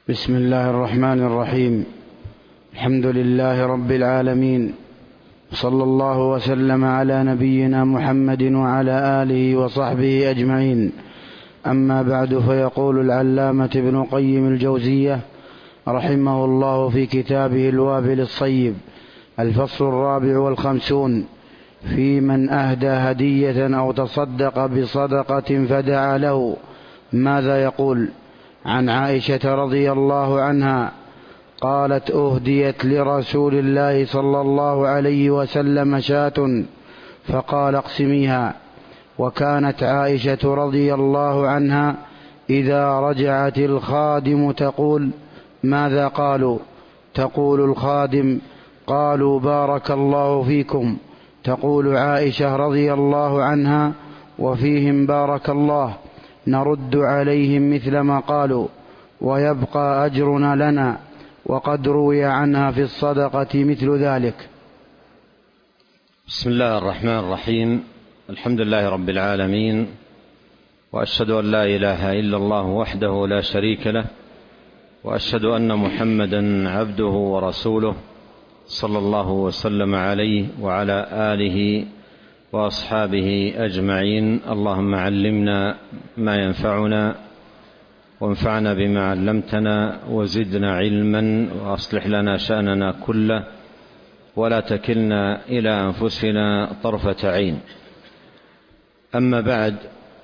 بسم الله الرحمن الرحيم. الحمد لله رب العالمين، صلى الله وسلم على نبينا محمد وعلى آله وصحبه أجمعين. أما بعد، فيقول العلامة ابن قيم الجوزية رحمه الله في كتابه الوابل الصيب: الفصل 54 في من أهدى هدية أو تصدق بصدقة فدعا له ماذا يقول. عن عائشة رضي الله عنها قالت: أهديت لرسول الله صلى الله عليه وسلم شاة فقال: اقسميها. وكانت عائشة رضي الله عنها إذا رجعت الخادم تقول: ماذا قالوا؟ تقول الخادم: قالوا بارك الله فيكم. تقول عائشة رضي الله عنها: وفيهم بارك الله، نرد عليهم مثل ما قالوا ويبقى أجرنا لنا. وقد روي عنها في الصدقة مثل ذلك. بسم الله الرحمن الرحيم. الحمد لله رب العالمين، وأشهد أن لا إله إلا الله وحده لا شريك له، وأشهد أن محمدا عبده ورسوله، صلى الله وسلم عليه وعلى آله وأصحابه أجمعين. اللهم علمنا ما ينفعنا، وانفعنا بما علمتنا، وزدنا علما، وأصلح لنا شأننا كله، ولا تكلنا إلى أنفسنا طرفة عين. أما بعد،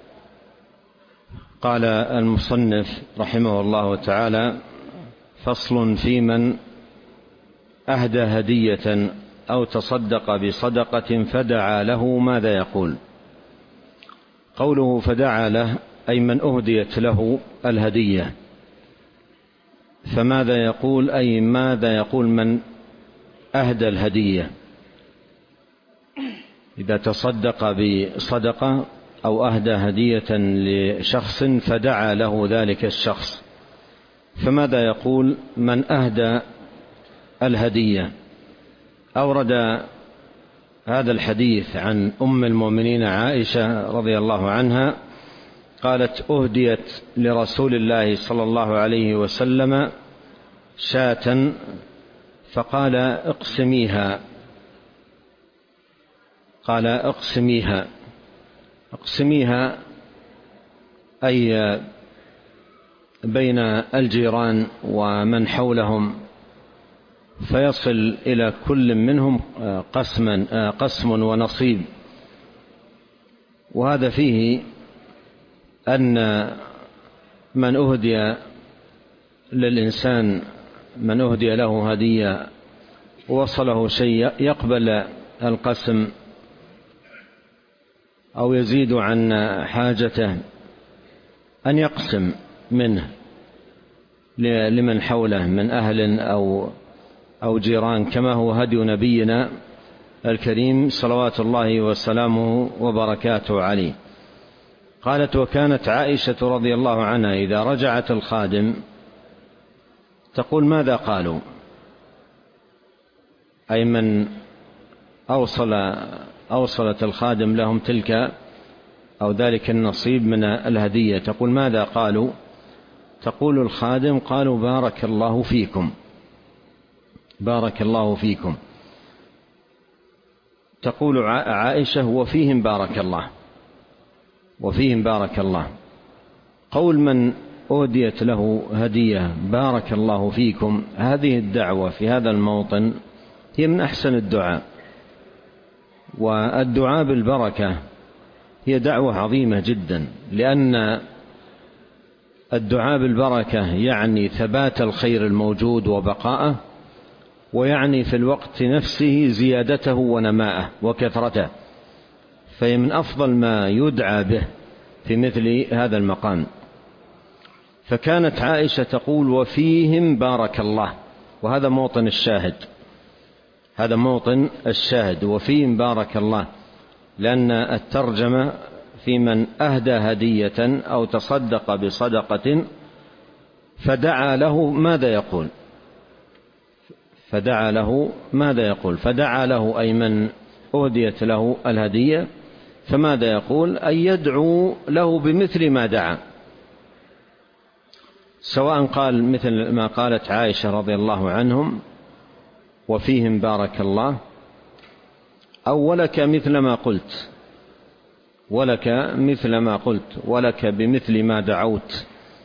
قال المصنف رحمه الله تعالى: فصل في من أهدى هدية أو تصدق بصدقة فدعا له ماذا يقول. قوله فدعا له أي من أهديت له الهدية، فماذا يقول؟ أي ماذا يقول من أهدى الهدية. إذا تصدق بصدقة أو أهدى هدية لشخص فدعا له ذلك الشخص، فماذا يقول من أهدى الهدية؟ أورد هذا الحديث عن أم المؤمنين عائشة رضي الله عنها قالت: أهديت لرسول الله صلى الله عليه وسلم شاة فقال: اقسميها. قال: اقسميها. اقسميها أي بين الجيران ومن حولهم، فيصل إلى كل منهم قسم ونصيب. وهذا فيه أن من أهدي للإنسان، من أهدي له هدية وصله شيء، يقبل القسم أو يزيد عن حاجته، أن يقسم منه لمن حوله من أهل أو جيران، كما هو هدي نبينا الكريم صلوات الله وسلامه وبركاته عليه. قالت: وكانت عائشة رضي الله عنها إذا رجعت الخادم تقول: ماذا قالوا؟ أي من أوصلت الخادم لهم تلك أو ذلك النصيب من الهدية، تقول: ماذا قالوا؟ تقول الخادم: قالوا بارك الله فيكم، بارك الله فيكم. تقول عائشة: وفيهم بارك الله، وفيهم بارك الله. قول من أهديت له هدية بارك الله فيكم، هذه الدعوة في هذا الموطن هي من أحسن الدعاء، والدعاء بالبركة هي دعوة عظيمة جدا، لأن الدعاء بالبركة يعني ثبات الخير الموجود وبقاءه، ويعني في الوقت نفسه زيادته ونماءه وكثرته، فهي من أفضل ما يدعى به في مثل هذا المقام. فكانت عائشة تقول: وفيهم بارك الله، وهذا موطن الشاهد، هذا موطن الشاهد، وفيهم بارك الله، لأن الترجمة في من أهدى هدية أو تصدق بصدقة فدعا له ماذا يقول. فدعا له ماذا يقول؟ فدعا له أي من أهديت له الهدية، فماذا يقول؟ أن يدعو له بمثل ما دعا. سواء قال مثل ما قالت عائشة رضي الله عنهم وفيهم بارك الله، أو ولك مثل ما قلت، ولك مثل ما قلت، ولك بمثل ما دعوت،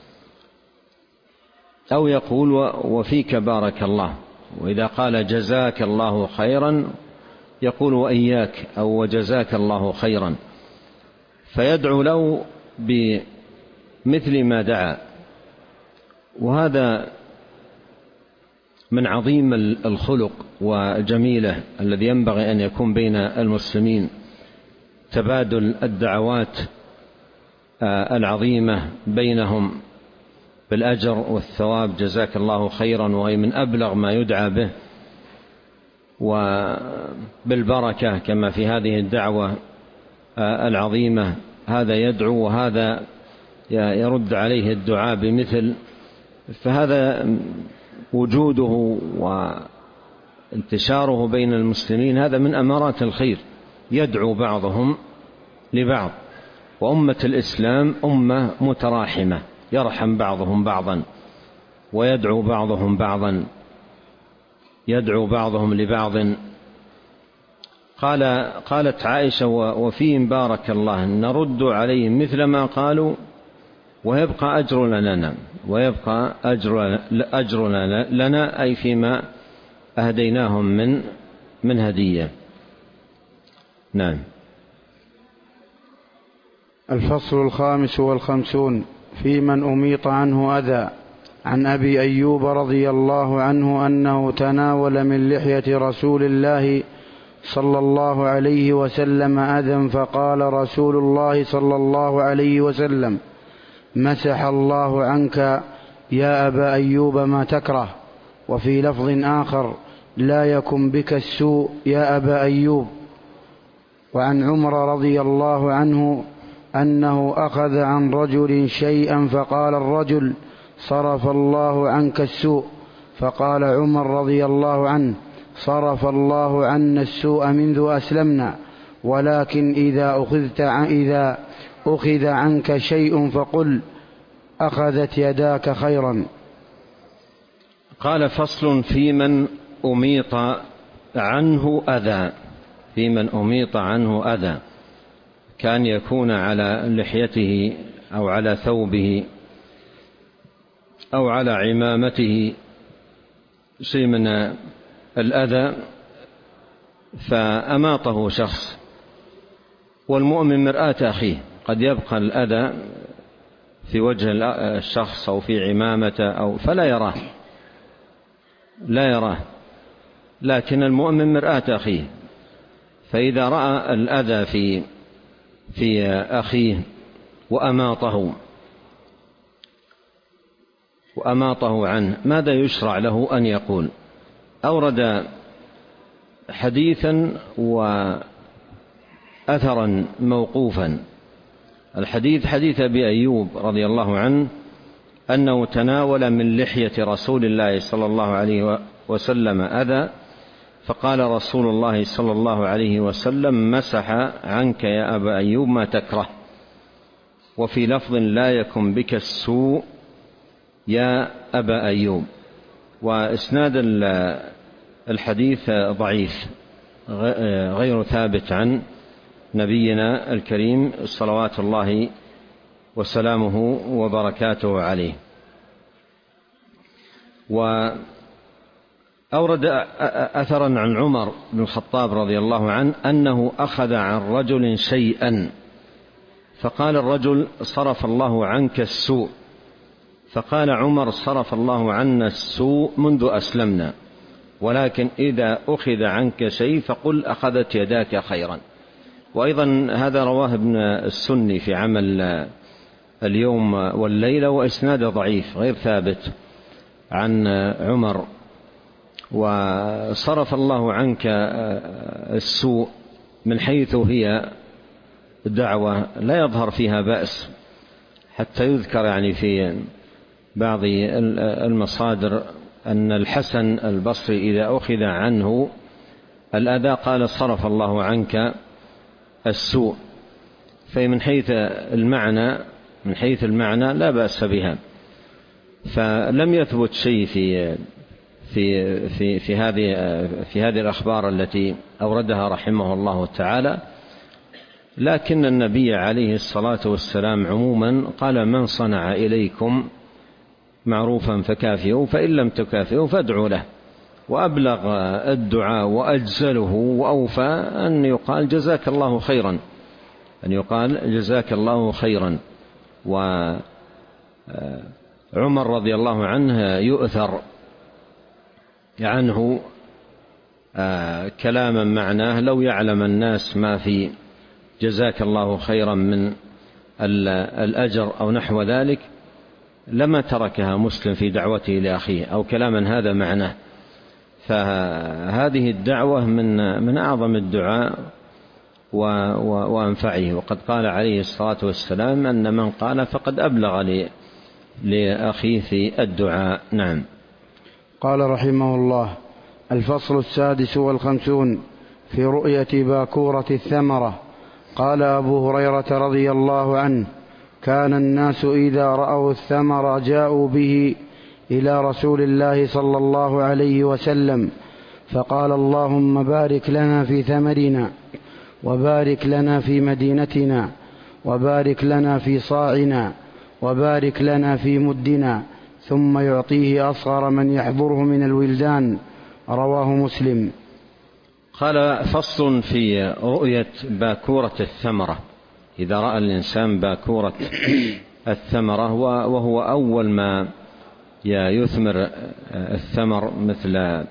أو يقول وفيك بارك الله. وإذا قال جزاك الله خيرا يقول وإياك أو وجزاك الله خيرا، فيدعو له بمثل ما دعا. وهذا من عظيم الخلق وجميله الذي ينبغي أن يكون بين المسلمين، تبادل الدعوات العظيمة بينهم بالأجر والثواب، جزاك الله خيرا، وهي من أبلغ ما يدعى به، وبالبركة كما في هذه الدعوة العظيمة، هذا يدعو وهذا يرد عليه الدعاء بمثل. فهذا وجوده وانتشاره بين المسلمين هذا من أمارات الخير، يدعو بعضهم لبعض. وأمة الإسلام أمة متراحمة، يرحم بعضهم بعضا ويدعو بعضهم بعضا، يدعو بعضهم لبعض. قالت عائشة وفيهم بارك الله، نرد عليهم مثل ما قالوا ويبقى أجرنا لنا، ويبقى أجرنا لنا أي فيما أهديناهم من هدية. نعم. الفصل 55 في من أميط عنه أذى. عن أبي أيوب رضي الله عنه أنه تناول من لحية رسول الله صلى الله عليه وسلم أذى، فقال رسول الله صلى الله عليه وسلم: مسح الله عنك يا أبا أيوب ما تكره. وفي لفظ آخر: لا يكن بك السوء يا أبا أيوب. وعن عمر رضي الله عنه أنه أخذ عن رجل شيئا فقال الرجل: صرف الله عنك السوء. فقال عمر رضي الله عنه: صرف الله عنا السوء منذ أسلمنا، ولكن إذا أخذ عنك شيء فقل أخذت يداك خيرا. قال: فصل في من أميط عنه أذى. في من أميط عنه أذى، كان يكون على لحيته أو على ثوبه أو على عمامته شيء من الأذى فأماطه شخص، والمؤمن مرآة أخيه، قد يبقى الأذى في وجه الشخص أو في عمامته أو فلا يراه، لا يراه، لكن المؤمن مرآة أخيه، فإذا رأى الأذى في أخيه وأماطه عنه ماذا يشرع له أن يقول؟ أورد حديثا وأثرا موقوفا. الحديث حديث أبي أيوب رضي الله عنه أنه تناول من لحية رسول الله صلى الله عليه وسلم أذى، فقال رسول الله صلى الله عليه وسلم: مسح عنك يا أبا أيوب ما تكره. وفي لفظ: لا يكن بك السوء يا أبا أيوب. وإسناد الحديث ضعيف غير ثابت عن نبينا الكريم صلوات الله وسلامه وبركاته عليه. وأورد أثرا عن عمر بن الخطاب رضي الله عنه أنه أخذ عن رجل شيئا فقال الرجل: صرف الله عنك السوء. فقال عمر: صرف الله عنا السوء منذ أسلمنا، ولكن إذا أخذ عنك شيء فقل أخذت يداك خيرا. وأيضا هذا رواه ابن السني في عمل اليوم والليلة، وإسناده ضعيف غير ثابت عن عمر. وصرف الله عنك السوء من حيث هي دعوة لا يظهر فيها بأس، حتى يذكر يعني في بعض المصادر أن الحسن البصري إذا أخذ عنه الأذى قال: صرف الله عنك السوء. فمن حيث المعنى لا بأس بها. فلم يثبت شيء في هذه الأخبار التي أوردها رحمه الله تعالى، لكن النبي عليه الصلاة والسلام عموما قال: من صنع إليكم معروفا فكافئوا، فإن لم تكافئوا فادعوا له. وأبلغ الدعاء وأجزله وأوفى أن يقال: جزاك الله خيرا، أن يقال: جزاك الله خيرا. وعمر رضي الله عنه يؤثر عنه كلاما معناه: لو يعلم الناس ما في جزاك الله خيرا من الأجر أو نحو ذلك لما تركها مسلم في دعوته لأخيه، أو كلاما هذا معناه. فهذه الدعوة من أعظم الدعاء وأنفعه. وقد قال عليه الصلاة والسلام أن من قال فقد أبلغ لأخيه في الدعاء. نعم. قال رحمه الله: الفصل 56 في رؤية باكورة الثمرة. قال أبو هريرة رضي الله عنه: كان الناس إذا رأوا الثمر جاءوا به إلى رسول الله صلى الله عليه وسلم فقال: اللهم بارك لنا في ثمرنا، وبارك لنا في مدينتنا، وبارك لنا في صاعنا، وبارك لنا في مدنا، ثم يعطيه أصغر من يحضره من الولدان. رواه مسلم. قال: فصل في رؤية باكورة الثمرة. إذا رأى الإنسان باكورة الثمرة، وهو أول ما يثمر الثمر مثل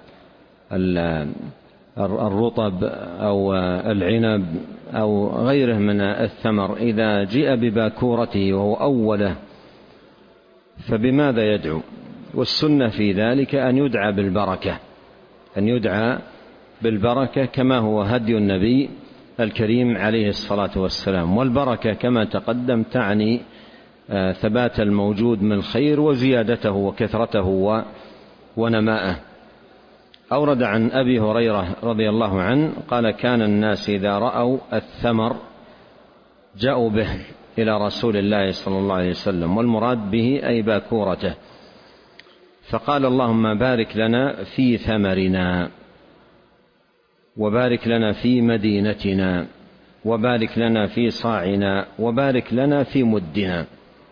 الرطب أو العنب أو غيره من الثمر، إذا جاء بباكورته وهو أوله فبماذا يدعو؟ والسنة في ذلك أن يدعى بالبركة، أن يدعى بالبركة كما هو هدي النبي الكريم عليه الصلاة والسلام. والبركة كما تقدم تعني ثبات الموجود من الخير وزيادته وكثرته ونماءه. أورد عن أبي هريرة رضي الله عنه قال: كان الناس إذا رأوا الثمر جاءوا به إلى رسول الله صلى الله عليه وسلم، والمراد به أي باكورته، فقال: اللهم بارك لنا في ثمرنا، وبارك لنا في مدينتنا، وبارك لنا في صاعنا، وبارك لنا في مدنا.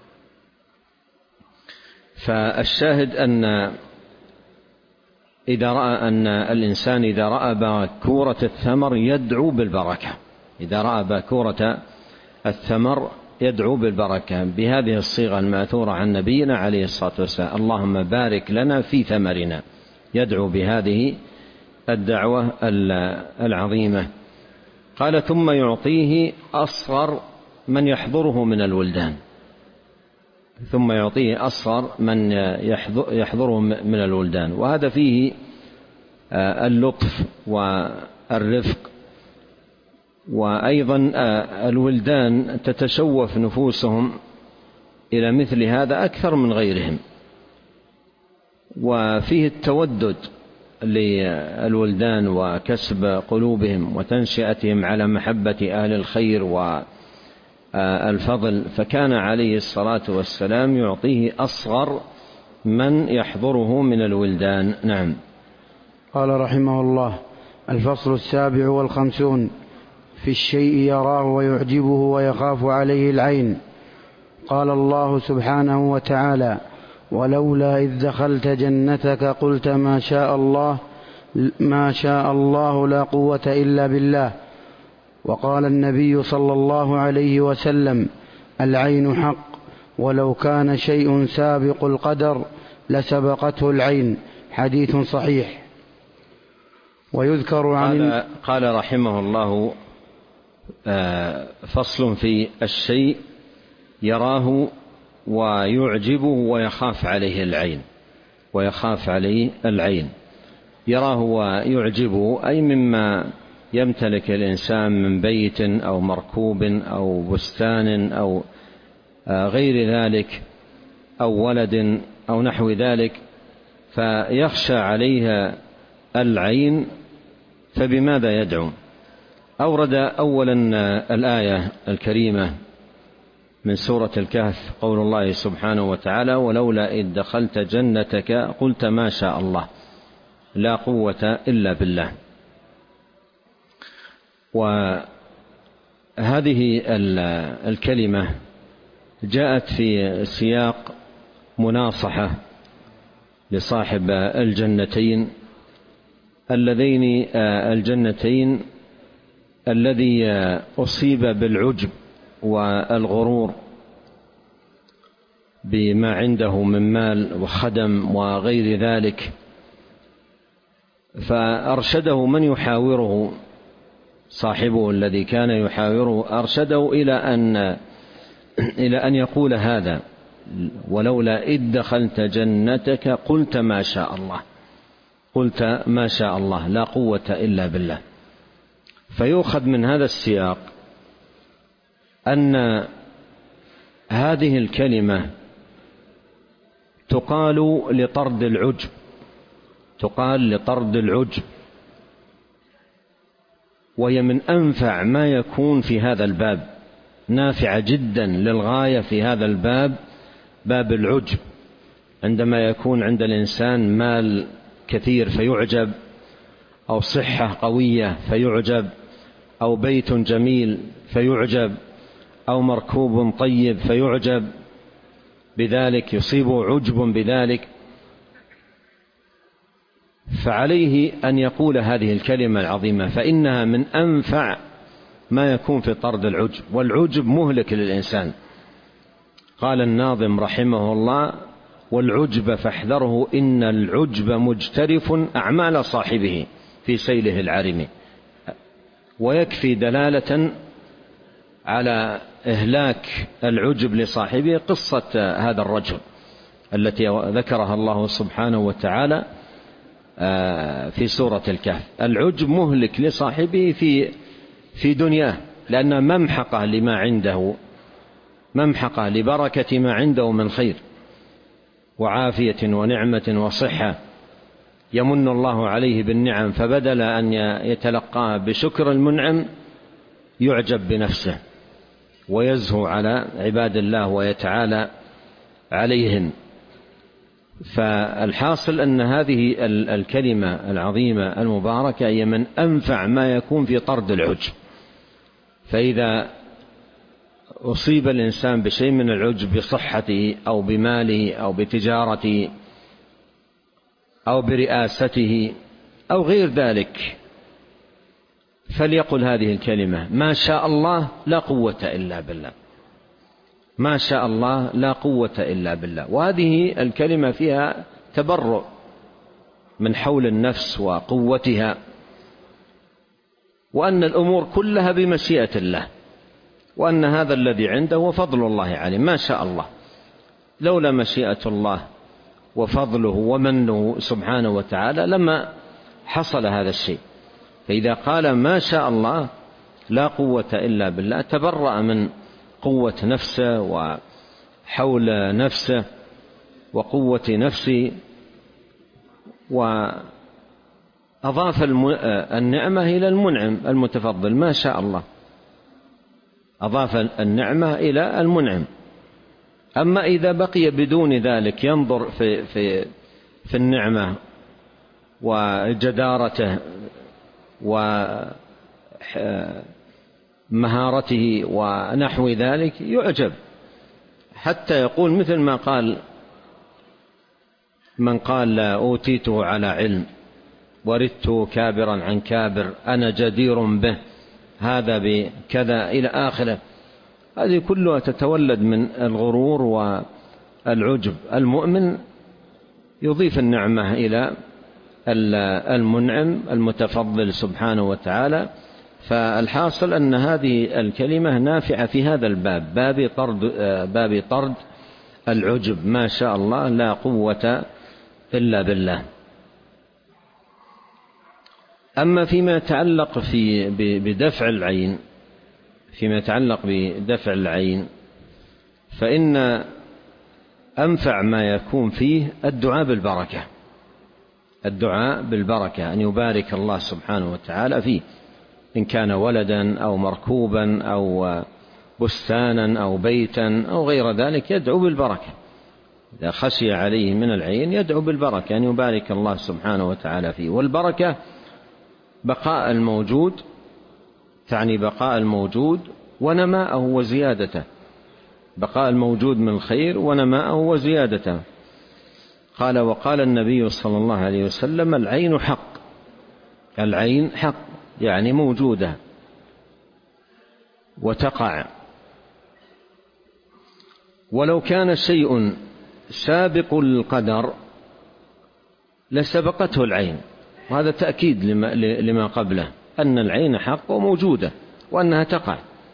فالشاهد أن الإنسان إذا رأى باكورة الثمر يدعو بالبركة، إذا رأى باكورة الثمر يدعو بالبركة بهذه الصيغة الماثورة عن نبينا عليه الصلاة والسلام: اللهم بارك لنا في ثمرنا، يدعو بهذه الدعوة العظيمة. قال: ثم يعطيه أصغر من يحضره من الولدان، ثم يعطيه أصغر من يحضره من الولدان. وهذا فيه اللطف والرفق، وأيضا الولدان تتشوف نفوسهم إلى مثل هذا أكثر من غيرهم، وفيه التودد للولدان وكسب قلوبهم وتنشئتهم على محبة أهل الخير والفضل. فكان عليه الصلاة والسلام يعطيه أصغر من يحضره من الولدان. نعم. قال رحمه الله: الفصل 57 في الشيء يراه ويعجبه ويخاف عليه العين. قال الله سبحانه وتعالى: ولولا إذ دخلت جنتك قلت ما شاء الله لا قوة إلا بالله. وقال النبي صلى الله عليه وسلم: العين حق، ولو كان شيء سابق القدر لسبقته العين. حديث صحيح. ويذكر عن قال رحمه الله: فصل في الشيء يراه ويعجبه ويخاف عليه العين. ويخاف عليه العين، يراه ويعجبه أي مما يمتلك الإنسان من بيت أو مركوب أو بستان أو غير ذلك، أو ولد أو نحو ذلك، فيخشى عليها العين، فبماذا يدعو؟ أورد أولا الآية الكريمة من سورة الكهف قول الله سبحانه وتعالى: ولولا إذ دخلت جنتك قلت ما شاء الله لا قوة إلا بالله. وهذه الكلمة جاءت في سياق مناصحة لصاحب الجنتين الذي أصيب بالعجب والغرور بما عنده من مال وخدم وغير ذلك، فأرشده من يحاوره، صاحبه الذي كان يحاوره أرشده إلى أن يقول هذا: ولولا إذ دخلت جنتك قلت ما شاء الله لا قوة إلا بالله. فيؤخذ من هذا السياق أن هذه الكلمة تقال لطرد العجب، وهي من أنفع ما يكون في هذا الباب، نافعة جدا للغاية في هذا الباب، باب العجب. عندما يكون عند الإنسان مال كثير فيعجب، أو صحة قوية فيعجب، أو بيت جميل فيعجب، أو مركوب طيب فيعجب بذلك، يصيبه عجب بذلك، فعليه أن يقول هذه الكلمة العظيمة، فإنها من أنفع ما يكون في طرد العجب، والعجب مهلك للإنسان. قال الناظم رحمه الله: والعجب فاحذره إن العجب مجترف أعمال صاحبه في سيله العرم. ويكفي دلالة على إهلاك العجب لصاحبه قصة هذا الرجل التي ذكرها الله سبحانه وتعالى في سورة الكهف. العجب مهلك لصاحبه في دنياه، لأن ممحقة لما عنده، ممحقة لبركة ما عنده من خير وعافية ونعمة وصحة، يمن الله عليه بالنعم، فبدل أن يتلقاها بشكر المنعم يعجب بنفسه ويزهو على عباد الله ويتعالى عليهم. فالحاصل أن هذه الكلمة العظيمة المباركة هي من أنفع ما يكون في طرد العجب. فإذا أصيب الإنسان بشيء من العجب بصحته أو بماله أو بتجارته أو برئاسته أو غير ذلك، فليقل هذه الكلمة: ما شاء الله لا قوة إلا بالله، ما شاء الله لا قوة إلا بالله. وهذه الكلمة فيها تبرؤ من حول النفس وقوتها، وأن الأمور كلها بمشيئة الله، وأن هذا الذي عنده هو فضل الله عليه. ما شاء الله، لولا مشيئة الله وفضله ومنه سبحانه وتعالى لما حصل هذا الشيء. فإذا قال ما شاء الله لا قوة إلا بالله تبرأ من قوة نفسه وحول نفسه وقوة نفسه، وأضاف النعمة إلى المنعم المتفضل. ما شاء الله أضاف النعمة إلى المنعم. أما إذا بقي بدون ذلك ينظر في النعمة وجدارته ومهارته ونحو ذلك يعجب، حتى يقول مثل ما قال من قال: أوتيته على علم وردته كابرا عن كابر، أنا جدير به، هذا بكذا إلى آخره. هذه كلها تتولد من الغرور والعجب. المؤمن يضيف النعمة إلى المنعم المتفضل سبحانه وتعالى. فالحاصل أن هذه الكلمة نافعة في هذا الباب، باب طرد العجب. ما شاء الله لا قوة إلا بالله. أما فيما يتعلق بدفع العين، فإن أنفع ما يكون فيه الدعاء بالبركة، أن يبارك الله سبحانه وتعالى فيه، إن كان ولدا أو مركوبا أو بستانا أو بيتا أو غير ذلك يدعو بالبركة. إذا خشي عليه من العين يدعو بالبركة أن يبارك الله سبحانه وتعالى فيه. والبركة بقاء الموجود، تعني بقاء الموجود ونماءه وزيادته، بقاء الموجود من الخير ونماءه وزيادته. قال: وقال النبي صلى الله عليه وسلم: العين حق. العين حق يعني موجودة وتقع، ولو كان شيء سابق القدر لسبقته العين، وهذا تأكيد لما قبله، أن العين حق وموجودة وأنها تقع.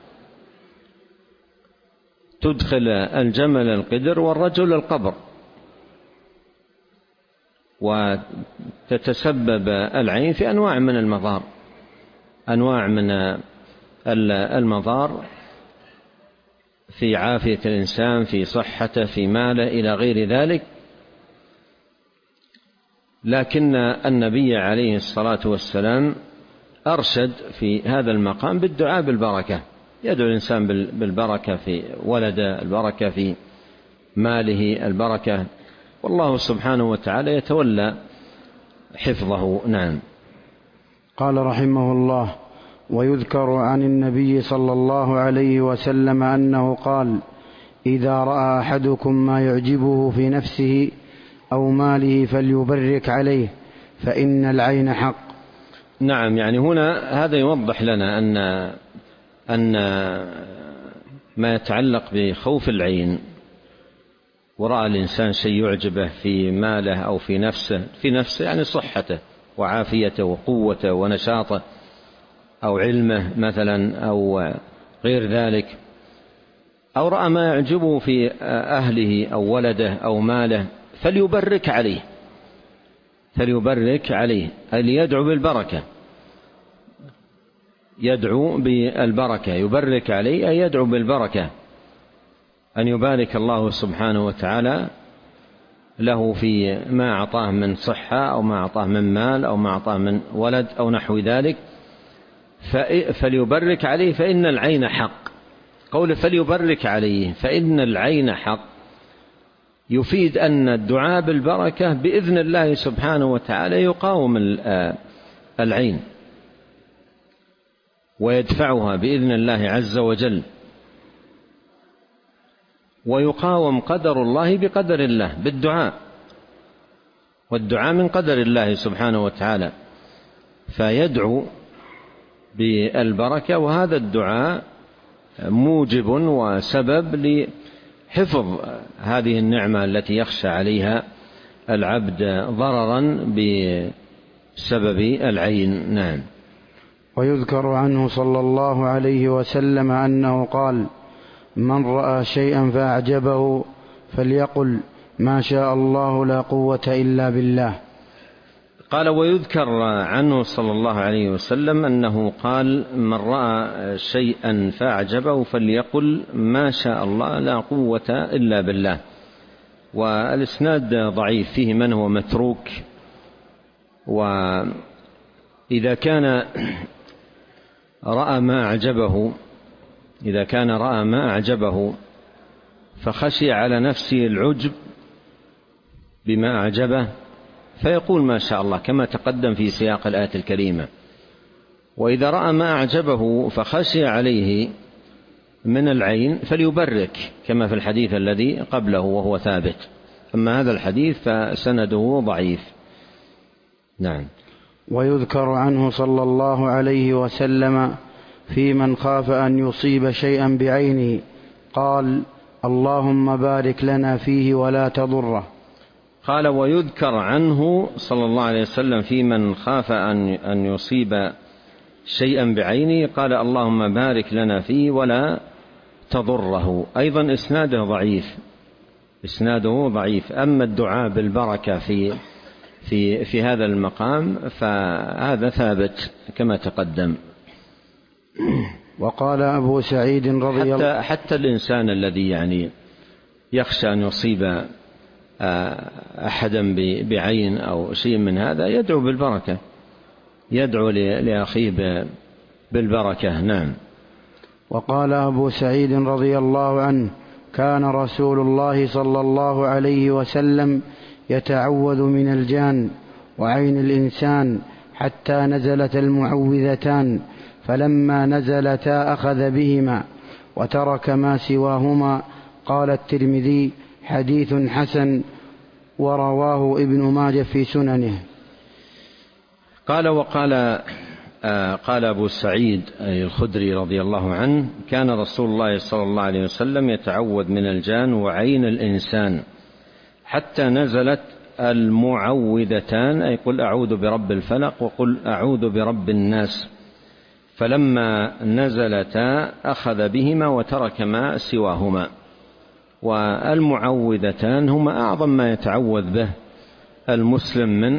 تدخل الجمل القدر والرجل القبر، وتتسبب العين في أنواع من المضار، أنواع من المضار في عافية الإنسان، في صحته، في ماله، إلى غير ذلك. لكن النبي عليه الصلاة والسلام أرشد في هذا المقام بالدعاء بالبركة، يدعو الإنسان بالبركة في ولده، البركة في ماله، البركة، والله سبحانه وتعالى يتولى حفظه. نعم. قال رحمه الله: ويذكر عن النبي صلى الله عليه وسلم أنه قال: إذا رأى أحدكم ما يعجبه في نفسه أو ماله فليبرك عليه فإن العين حق. نعم، يعني هنا هذا يوضح لنا أن ما يتعلق بخوف العين، ورأى الإنسان شيء يعجبه في ماله أو في نفسه يعني صحته وعافيته وقوته ونشاطه، أو علمه مثلا أو غير ذلك، أو رأى ما يعجبه في أهله أو ولده أو ماله فليبرك عليه. فليبرك عليه أي ليدعو بالبركة، يدعو بالبركة، يبرك عليه أي يدعو بالبركة، أن يبارك الله سبحانه وتعالى له في ما أعطاه من صحة أو ما أعطاه من مال أو ما أعطاه من ولد أو نحو ذلك. فليبرك عليه فإن العين حق. قول فليبرك عليه فإن العين حق يفيد أن الدعاء بالبركة بإذن الله سبحانه وتعالى يقاوم العين ويدفعها بإذن الله عز وجل، ويقاوم قدر الله بقدر الله بالدعاء، والدعاء من قدر الله سبحانه وتعالى، فيدعو بالبركة، وهذا الدعاء موجب وسبب لحفظ هذه النعمة التي يخشى عليها العبد ضررا بسبب العين. نعم. ويذكر عنه صلى الله عليه وسلم أنه قال: من رأى شيئا فأعجبه فليقل ما شاء الله لا قوة إلا بالله. قال: ويذكر عنه صلى الله عليه وسلم أنه قال: من رأى شيئا فأعجبه فليقل ما شاء الله لا قوة إلا بالله. والإسناد ضعيف، فيه من هو متروك، وإذا كان رأى ما أعجبه فخشي على نفسه العجب بما أعجبه فيقول ما شاء الله كما تقدم في سياق الآية الكريمة. وإذا رأى ما أعجبه فخشي عليه من العين فليبرك كما في الحديث الذي قبله وهو ثابت. أما هذا الحديث فسنده ضعيف. نعم. ويذكر عنه صلى الله عليه وسلم في من خاف أن يصيب شيئا بعينه قال: اللهم بارك لنا فيه ولا تضره. قال: ويذكر عنه صلى الله عليه وسلم في من خاف أن يصيب شيئا بعينه قال: اللهم بارك لنا فيه ولا تضره. أيضا إسناده ضعيف. أما الدعاء بالبركة في هذا المقام فهذا ثابت كما تقدم. وقال أبو سعيد رضي الله حتى الإنسان الذي يعني يخشى أن يصيب أحدا بعين أو شيء من هذا يدعو بالبركة، يدعو لأخيه بالبركة. نعم. وقال أبو سعيد رضي الله عنه: كان رسول الله صلى الله عليه وسلم يتعوذ من الجان وعين الإنسان حتى نزلت المعوذتان، فلما نزلتا أخذ بهما وترك ما سواهما. قال الترمذي: حديث حسن، ورواه ابن ماجه في سننه. قال أبو سعيد الخدري رضي الله عنه: كان رسول الله صلى الله عليه وسلم يتعوذ من الجان وعين الإنسان حتى نزلت المعوذتان، أي قل أعوذ برب الفلق وقل أعوذ برب الناس، فلما نزلتا أخذ بهما وترك ما سواهما. والمعوذتان هما أعظم ما يتعوذ به المسلم من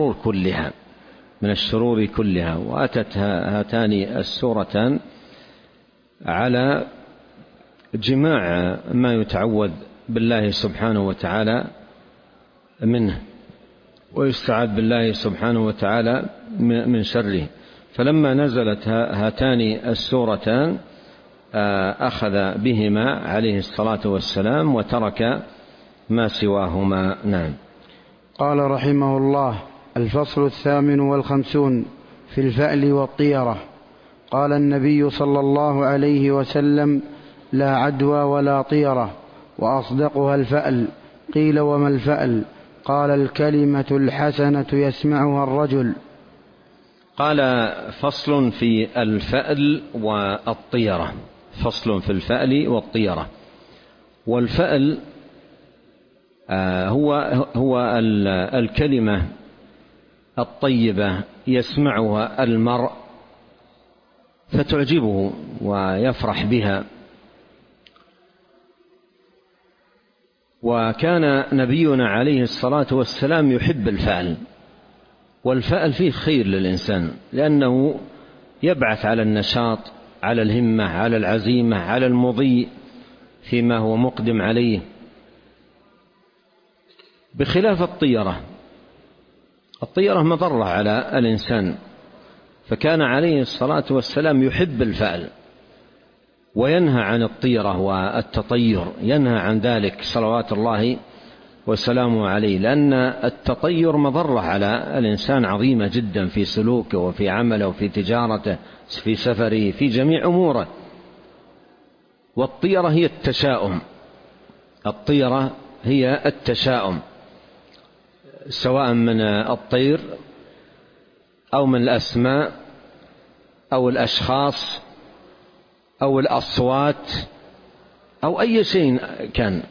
الشرور كلها. وأتت هاتان السورتان على جماع ما يتعوذ بالله سبحانه وتعالى منه، ويستعاذ بالله سبحانه وتعالى من شره. فلما نزلت هاتان السورتان أخذ بهما عليه الصلاة والسلام وترك ما سواهما. نعم. قال رحمه الله: الفصل 58 في الفأل والطيرة. قال النبي صلى الله عليه وسلم: لا عدوى ولا طيرة، وأصدقها الفأل. قيل: وما الفأل؟ قال: الكلمة الحسنة يسمعها الرجل. قال: فصل في الفأل والطيرة. فصل في الفأل والطيرة. والفأل هو الكلمة الطيبة يسمعها المرء فتعجبه ويفرح بها. وكان نبينا عليه الصلاة والسلام يحب الفأل، والفأل فيه خير للإنسان، لأنه يبعث على النشاط، على الهمة، على العزيمة، على المضي فيما هو مقدم عليه، بخلاف الطيرة. الطيرة مضرة على الإنسان، فكان عليه الصلاة والسلام يحب الفأل وينهى عن الطيرة والتطير، ينهى عن ذلك صلوات الله وسلامه عليه، لأن التطير مضرة على الإنسان عظيمة جدا في سلوكه وفي عمله وفي تجارته، في سفره، في جميع أموره. والطيرة هي التشاؤم، الطيرة هي التشاؤم، سواء من الطير أو من الأسماء أو الأشخاص أو الأصوات أو أي شيء كان.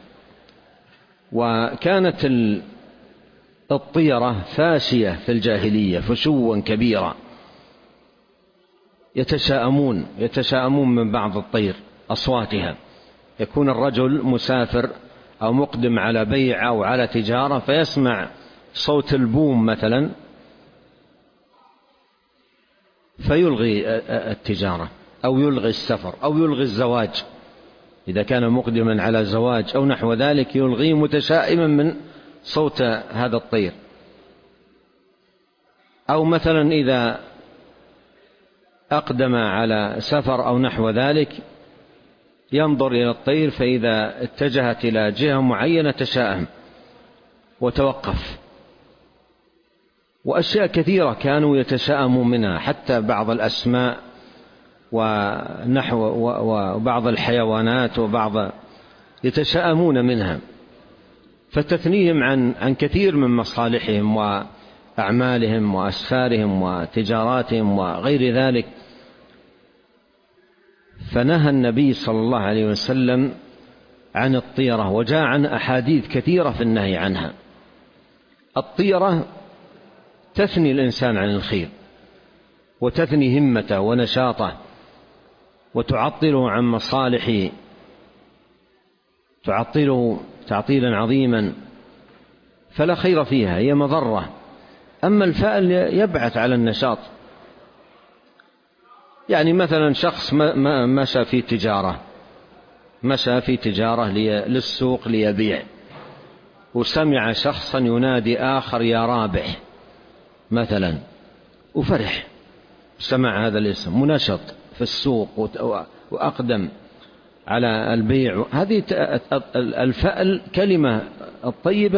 وكانت الطيرة فاشية في الجاهلية فشوا كبيرا، يتشاءمون من بعض الطير أصواتها. يكون الرجل مسافر أو مقدم على بيع أو على تجارة فيسمع صوت البوم مثلا فيلغي التجارة أو يلغي السفر أو يلغي الزواج، إذا كان مقدما على زواج أو نحو ذلك يلغيه متشائما من صوت هذا الطير. أو مثلا إذا أقدم على سفر أو نحو ذلك ينظر إلى الطير، فإذا اتجهت إلى جهة معينة تشاءم وتوقف. وأشياء كثيرة كانوا يتشاءموا منها، حتى بعض الأسماء وبعض الحيوانات وبعض يتشاءمون منها، فتثنيهم عن كثير من مصالحهم وأعمالهم وأسفارهم وتجاراتهم وغير ذلك. فنهى النبي صلى الله عليه وسلم عن الطيرة، وجاء عن أحاديث كثيرة في النهي عنها. الطيرة تثني الإنسان عن الخير وتثني همته ونشاطه وتعطله عن مصالحه، تعطله تعطيلا عظيما، فلا خير فيها، هي مضرة. أما الفأل يبعث على النشاط. يعني مثلا شخص مشى في تجارة للسوق ليبيع، وسمع شخصا ينادي آخر يا رابح مثلا، وفرح، سمع هذا الاسم، منشط في السوق وأقدم على البيع. هذه الفأل كلمة الطيبة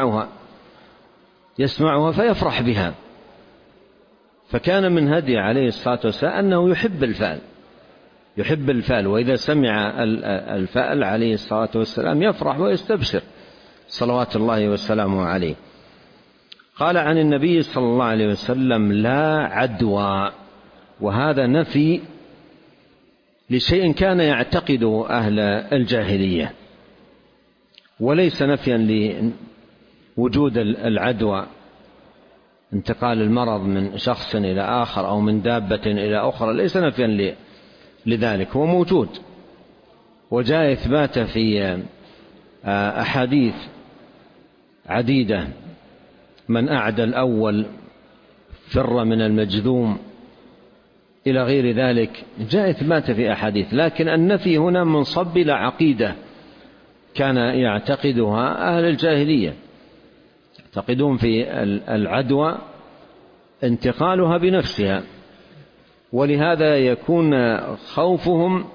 يسمعها فيفرح بها. فكان من هدي عليه الصلاة والسلام أنه يحب الفأل، وإذا سمع الفأل عليه الصلاة والسلام يفرح ويستبشر صلوات الله وسلامه عليه. قال عن النبي صلى الله عليه وسلم: لا عدوى. وهذا نفي لشيء كان يعتقده أهل الجاهلية، وليس نفيا لوجود العدوى، انتقال المرض من شخص إلى آخر أو من دابة إلى أخرى، ليس نفيا لذلك، هو موجود وجاء إثباته في أحاديث عديدة: من أعدى الأول فر من المجذوم إلى غير ذلك، جاء إثباته في أحاديث. لكن النفي هنا منصب إلى عقيدة كان يعتقدها أهل الجاهلية، يعتقدون في العدوى انتقالها بنفسها، ولهذا يكون خوفهم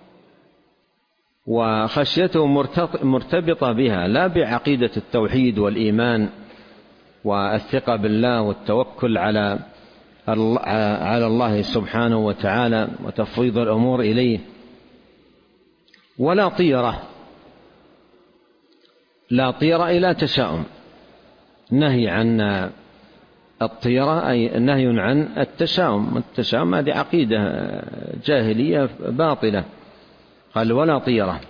وخشيتهم مرتبطة بها، لا بعقيدة التوحيد والإيمان والثقة بالله والتوكل على الله سبحانه وتعالى وتفويض الأمور إليه. ولا طيرة، لا طيرة إلى تشاؤم، نهي عن الطيرة أي نهي عن التشاؤم. التشاؤم هذه عقيدة جاهلية باطلة. قال: ولا طيرة.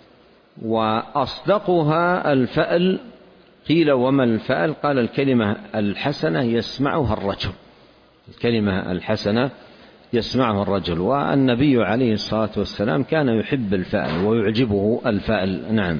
وأصدقها الفأل. قيل: وما الفأل؟ قال: الكلمة الحسنة يسمعها الرجل، الكلمة الحسنة يسمعها الرجل. والنبي عليه الصلاة والسلام كان يحب الفأل ويعجبه الفأل. نعم.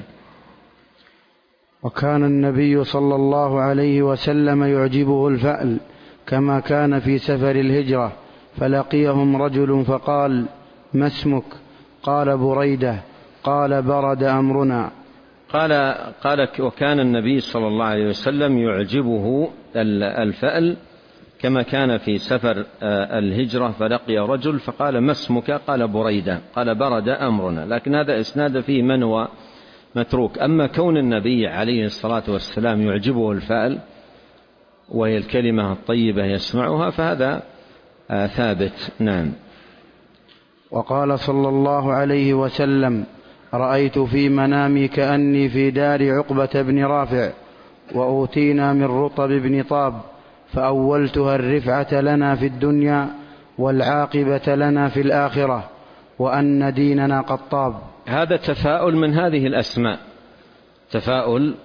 وكان النبي صلى الله عليه وسلم يعجبه الفأل، كما كان في سفر الهجرة فلقيهم رجل فقال: ما اسمك؟ قال: بريدة. قال: برد أمرنا. قال وكان النبي صلى الله عليه وسلم يعجبه الفأل، كما كان في سفر الهجرة فلقي رجل فقال: ما اسمك؟ قال: بريدة. قال: برد أمرنا. لكن هذا إسناد فيه من هو متروك. أما كون النبي عليه الصلاة والسلام يعجبه الفأل وهي الكلمة الطيبة يسمعها فهذا ثابت. نعم. وقال صلى الله عليه وسلم: رأيت في منامي كأني في دار عقبة بن رافع، وأوتينا من رطب بن طاب، فأولتها الرفعة لنا في الدنيا والعاقبة لنا في الآخرة، وأن ديننا قد طاب. هذا تفاؤل من هذه الأسماء، تفاؤل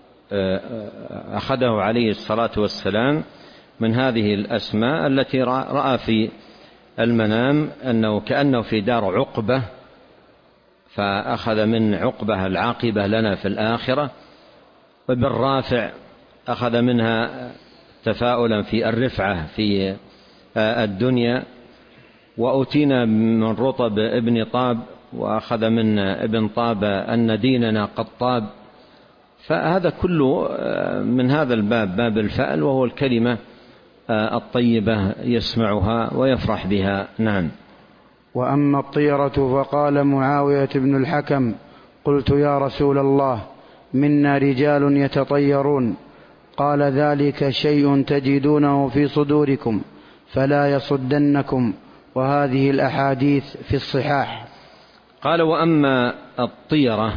أخذه عليه الصلاة والسلام من هذه الأسماء التي رأى في المنام أنه كأنه في دار عقبة، فأخذ من عقبة العاقبة لنا في الآخرة، وبالرافع أخذ منها تفاؤلا في الرفعة في الدنيا، وأوتينا من رطب ابن طاب، وأخذ من ابن طاب أن ديننا قد طاب. فهذا كله من هذا الباب، باب الفأل، وهو الكلمة الطيبة يسمعها ويفرح بها. نعم. وأما الطيرة فقال معاوية بن الحكم: قلت يا رسول الله، منا رجال يتطيرون. قال: ذلك شيء تجدونه في صدوركم فلا يصدنكم، وهذه الأحاديث في الصحاح. قال: وأما الطيرة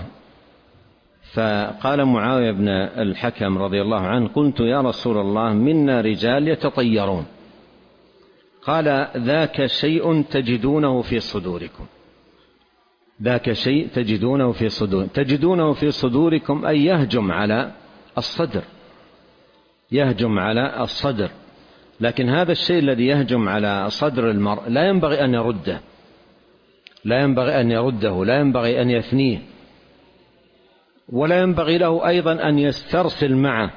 فقال معاوية بن الحكم رضي الله عنه: قلت يا رسول الله، منا رجال يتطيرون. قال: ذاك شيء تجدونه في صدوركم. ذاك شيء تجدونه في صدوركم. تجدونه في صدوركم أي يهجم على الصدر، يهجم على الصدر. لكن هذا الشيء الذي يهجم على صدر المرء لا ينبغي أن يرده، لا ينبغي أن يرده، لا ينبغي أن يثنيه، ولا ينبغي له أيضا أن يسترسل معه.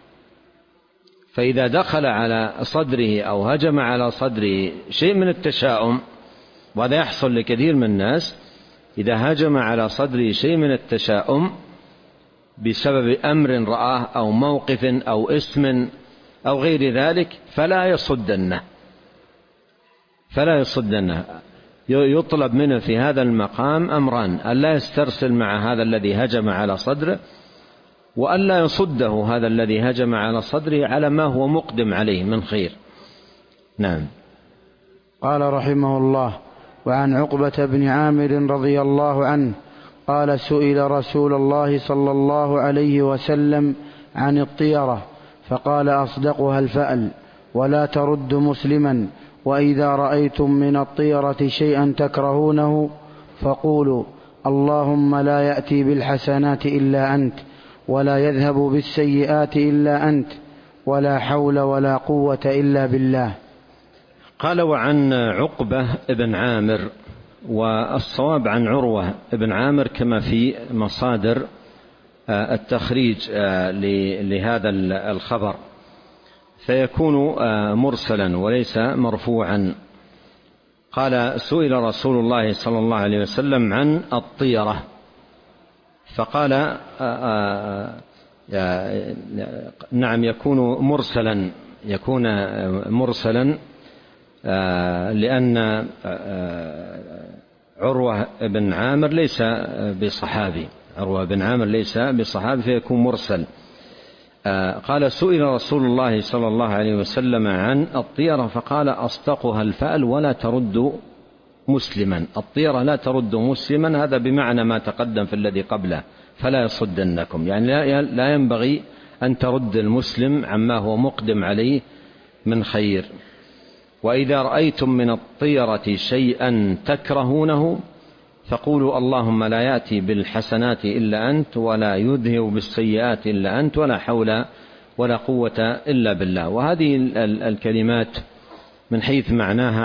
فإذا دخل على صدره أو هجم على صدره شيء من التشاؤم، وهذا يحصل لكثير من الناس، إذا هجم على صدره شيء من التشاؤم بسبب أمر رآه أو موقف أو اسم أو غير ذلك فلا يصدنه، فلا يصدنه. يطلب منه في هذا المقام أمران: ألا يسترسل مع هذا الذي هجم على صدره، وألا يصده هذا الذي هجم على صدره على ما هو مقدم عليه من خير. نعم. قال رحمه الله: وعن عقبة بن عامر رضي الله عنه قال: سئل رسول الله صلى الله عليه وسلم عن الطيرة فقال: أصدقها الفأل ولا ترد مسلما، وإذا رأيتم من الطيرة شيئا تكرهونه فقولوا: اللهم لا يأتي بالحسنات إلا أنت، ولا يذهب بالسيئات إلا أنت، ولا حول ولا قوة إلا بالله. قال: وعن عقبة بن عامر، والصواب عن عروة بن عامر كما في مصادر التخريج لهذا الخبر، فيكون مرسلا وليس مرفوعا. قال: سئل رسول الله صلى الله عليه وسلم عن الطيرة فقال: نعم، يكون مرسلا لأن عروة بن عامر ليس بصحابي، فيكون مرسل. قال: سئل رسول الله صلى الله عليه وسلم عن الطيرة فقال: أصدقها الفأل ولا ترد مسلما. الطيرة لا ترد مسلما، هذا بمعنى ما تقدم في الذي قبله: فلا يصدنكم، يعني لا ينبغي أن ترد المسلم عما هو مقدم عليه من خير. وإذا رأيتم من الطيرة شيئا تكرهونه فقولوا: اللهم لا يأتي بالحسنات إلا أنت، ولا يذهب بالسيئات إلا أنت، ولا حول ولا قوة إلا بالله. وهذه الكلمات من حيث معناها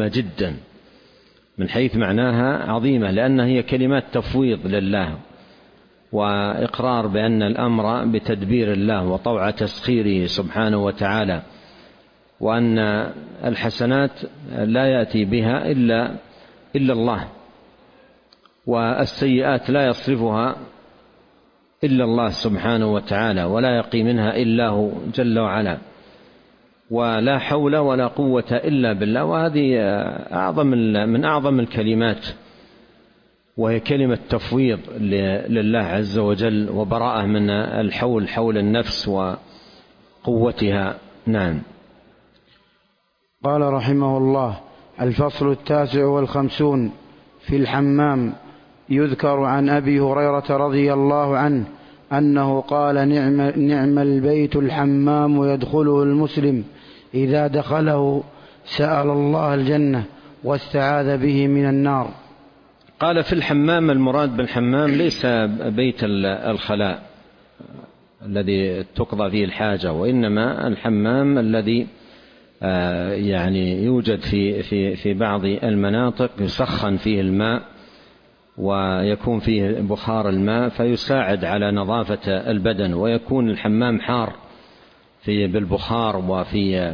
عظيمة، لأنها هي كلمات تفويض لله، وإقرار بأن الأمر بتدبير الله وطوع تسخيره سبحانه وتعالى، وأن الحسنات لا يأتي بها إلا الله، والسيئات لا يصرفها إلا الله سبحانه وتعالى، ولا يقي منها إلا هو جل وعلا، ولا حول ولا قوة إلا بالله. وهذه من أعظم الكلمات، وهي كلمة تفويض لله عز وجل، وبراءة من حول النفس وقوتها. نعم. قال رحمه الله: الفصل 59 في الحمام. يذكر عن أبي هريرة رضي الله عنه أنه قال: نعم البيت الحمام يدخله المسلم، إذا دخله سأل الله الجنة واستعاذ به من النار. قال: في الحمام، المراد بالحمام ليس بيت الخلاء الذي تقضى فيه الحاجة، وإنما الحمام الذي يعني يوجد في بعض المناطق يسخن فيه الماء ويكون فيه بخار الماء فيساعد على نظافة البدن، ويكون الحمام حار بالبخار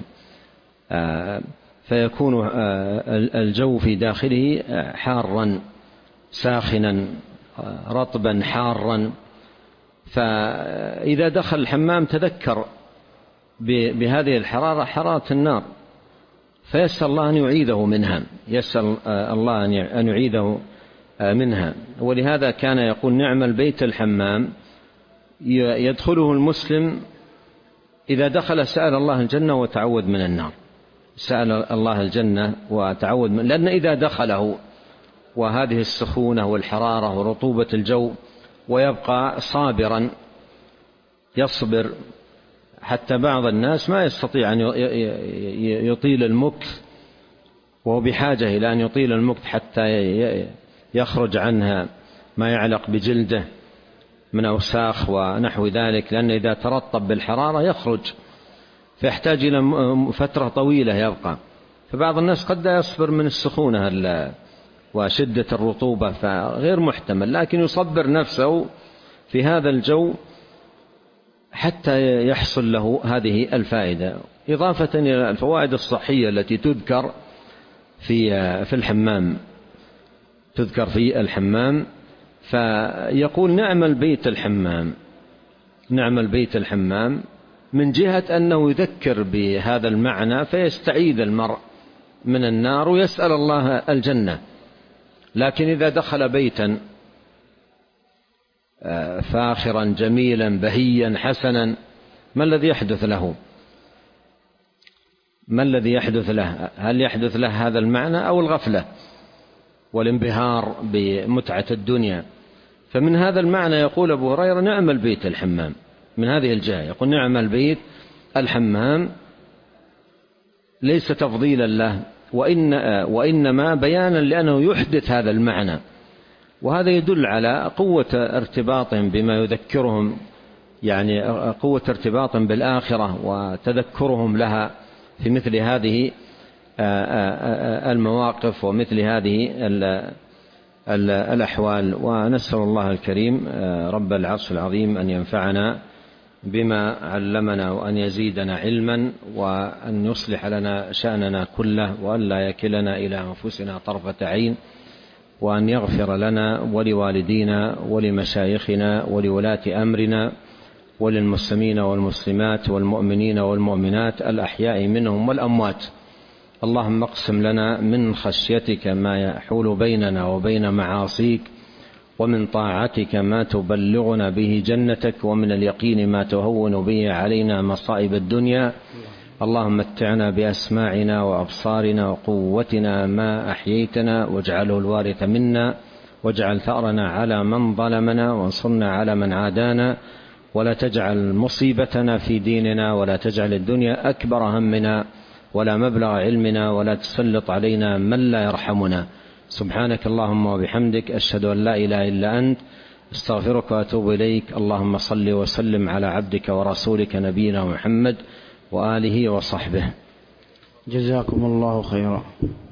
فيكون الجو في داخله حارا ساخنا رطبا حارا. فإذا دخل الحمام تذكر بهذه الحرارة حرارة النار، فيسأل الله أن يعيذه منها. ولهذا كان يقول: نعم البيت الحمام يدخله المسلم، إذا دخل سأل الله الجنة وتعوذ من النار، لأن إذا دخله وهذه السخونة والحرارة ورطوبة الجو، ويبقى صابرا يصبر، حتى بعض الناس ما يستطيع أن يطيل المكث، وهو بحاجة إلى أن يطيل المكث حتى يخرج عنها ما يعلق بجلده من أوساخ ونحو ذلك، لأن إذا ترطب بالحرارة يخرج، فيحتاج إلى فترة طويلة يبقى. فبعض الناس قد لا يصبر من السخونة وشدة الرطوبة، فغير محتمل، لكن يصبر نفسه في هذا الجو حتى يحصل له هذه الفائدة، إضافة إلى الفوائد الصحية التي تذكر في الحمام. فيقول: نعم البيت الحمام من جهة أنه يذكر بهذا المعنى، فيستعيذ المرء من النار ويسأل الله الجنة، لكن إذا دخل بيتا فاخرا جميلا بهيا حسنا، ما الذي يحدث له؟ ما الذي يحدث له؟ هل يحدث له هذا المعنى أو الغفلة والانبهار بمتعة الدنيا؟ فمن هذا المعنى يقول أبو هريرة: نعم البيت الحمام. من هذه الجهة يقول: نعم البيت الحمام، ليس تفضيلا له، وإنما بيانا لأنه يحدث هذا المعنى. وهذا يدل على قوة ارتباطهم بما يذكرهم، يعني قوة ارتباطهم بالآخرة وتذكرهم لها في مثل هذه المواقف ومثل هذه الأحوال. ونسأل الله الكريم رب العرش العظيم أن ينفعنا بما علمنا، وأن يزيدنا علما، وأن يصلح لنا شأننا كله، وأن لا يكلنا إلى أنفسنا طرفة عين، وأن يغفر لنا ولوالدينا ولمشايخنا ولولاة أمرنا وللمسلمين والمسلمات والمؤمنين والمؤمنات الأحياء منهم والأموات. اللهم اقسم لنا من خشيتك ما يحول بيننا وبين معاصيك، ومن طاعتك ما تبلغنا به جنتك، ومن اليقين ما تهون به علينا مصائب الدنيا. اللهم متعنا بأسماعنا وأبصارنا وقوتنا ما أحييتنا، واجعله الوارث منا، واجعل ثأرنا على من ظلمنا، وانصرنا على من عادانا، ولا تجعل مصيبتنا في ديننا، ولا تجعل الدنيا أكبر همنا ولا مبلغ علمنا، ولا تسلط علينا من لا يرحمنا. سبحانك اللهم وبحمدك، أشهد أن لا إله إلا أنت، استغفرك وأتوب إليك. اللهم صل وسلم على عبدك ورسولك نبينا محمد وآله وصحبه. جزاكم الله خيرا.